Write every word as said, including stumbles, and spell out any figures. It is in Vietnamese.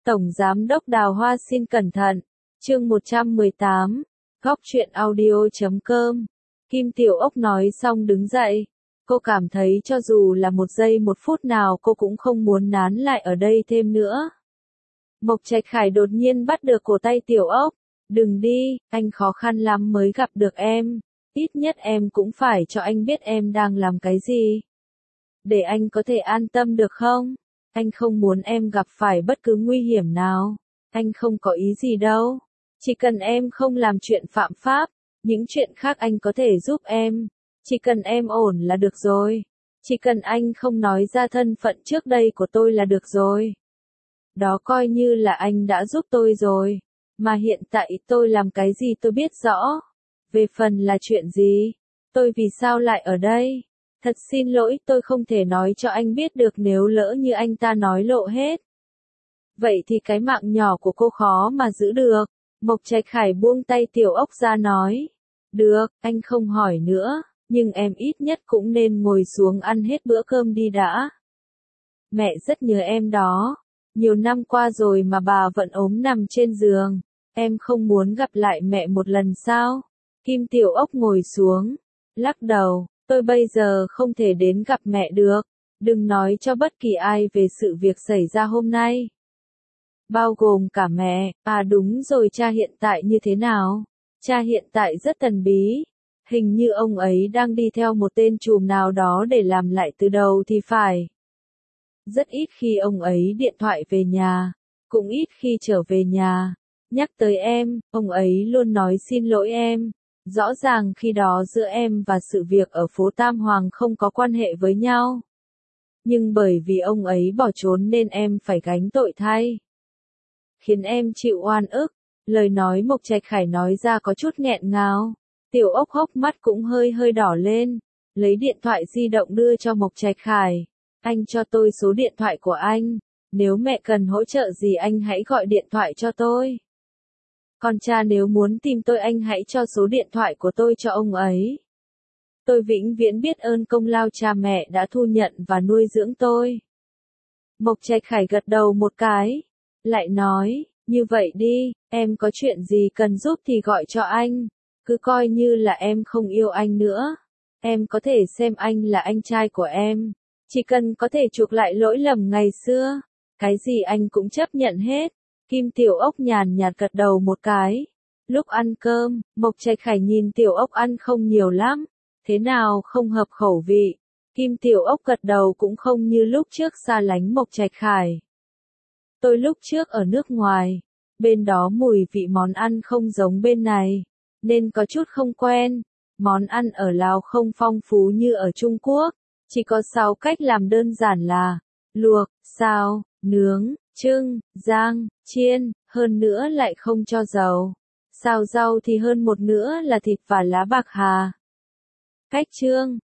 Tổng Giám đốc Đào Hoa xin cẩn thận. Chương một trăm mười tám. Góc truyện audio chấm com. Kim Tiểu Ốc nói xong đứng dậy. Cô cảm thấy cho dù là một giây một phút nào cô cũng không muốn nán lại ở đây thêm nữa. Mộc Trạch Khải đột nhiên bắt được cổ tay Tiểu Ốc. Đừng đi, anh khó khăn lắm mới gặp được em. Ít nhất em cũng phải cho anh biết em đang làm cái gì. Để anh có thể an tâm được không? Anh không muốn em gặp phải bất cứ nguy hiểm nào. Anh không có ý gì đâu. Chỉ cần em không làm chuyện phạm pháp, những chuyện khác anh có thể giúp em. Chỉ cần em ổn là được rồi. Chỉ cần anh không nói ra thân phận trước đây của tôi là được rồi. Đó coi như là anh đã giúp tôi rồi. Mà hiện tại tôi làm cái gì tôi biết rõ. Về phần là chuyện gì? Tôi vì sao lại ở đây? Thật xin lỗi, tôi không thể nói cho anh biết được nếu lỡ như anh ta nói lộ hết. Vậy thì cái mạng nhỏ của cô khó mà giữ được. Mộc Trạch Khải buông tay Tiểu Ốc ra nói. Được, anh không hỏi nữa, nhưng em ít nhất cũng nên ngồi xuống ăn hết bữa cơm đi đã. Mẹ rất nhớ em đó. Nhiều năm qua rồi mà bà vẫn ốm nằm trên giường. Em không muốn gặp lại mẹ một lần sao? Kim Tiểu Ốc ngồi xuống, lắc đầu. Tôi bây giờ không thể đến gặp mẹ được. Đừng nói cho bất kỳ ai về sự việc xảy ra hôm nay. Bao gồm cả mẹ. À đúng rồi, cha hiện tại như thế nào? Cha hiện tại rất thần bí. Hình như ông ấy đang đi theo một tên trùm nào đó để làm lại từ đầu thì phải. Rất ít khi ông ấy điện thoại về nhà. Cũng ít khi trở về nhà. Nhắc tới em, ông ấy luôn nói xin lỗi em. Rõ ràng khi đó giữa em và sự việc ở phố Tam Hoàng không có quan hệ với nhau. Nhưng bởi vì ông ấy bỏ trốn nên em phải gánh tội thay. Khiến em chịu oan ức. Lời nói Mộc Trạch Khải nói ra có chút nghẹn ngào. Tiểu Ốc hốc mắt cũng hơi hơi đỏ lên. Lấy điện thoại di động đưa cho Mộc Trạch Khải. Anh cho tôi số điện thoại của anh. Nếu mẹ cần hỗ trợ gì anh hãy gọi điện thoại cho tôi. Còn cha nếu muốn tìm tôi anh hãy cho số điện thoại của tôi cho ông ấy. Tôi vĩnh viễn biết ơn công lao cha mẹ đã thu nhận và nuôi dưỡng tôi. Mộc Trạch Khải gật đầu một cái. Lại nói, như vậy đi, em có chuyện gì cần giúp thì gọi cho anh. Cứ coi như là em không yêu anh nữa. Em có thể xem anh là anh trai của em. Chỉ cần có thể chuộc lại lỗi lầm ngày xưa. Cái gì anh cũng chấp nhận hết. Kim Tiểu Ốc nhàn nhạt gật đầu một cái. Lúc ăn cơm, Mộc Trạch Khải nhìn Tiểu Ốc ăn không nhiều lắm. Thế nào không hợp khẩu vị? Kim Tiểu Ốc gật đầu cũng không như lúc trước xa lánh Mộc Trạch Khải. Tôi lúc trước ở nước ngoài. Bên đó mùi vị món ăn không giống bên này. Nên có chút không quen. Món ăn ở Lào không phong phú như ở Trung Quốc. Chỉ có sáu cách làm đơn giản là luộc, xào, nướng, trưng, rang, chiên, hơn nữa lại không cho dầu. Xào rau thì hơn một nữa là thịt và lá bạc hà. Cách trương,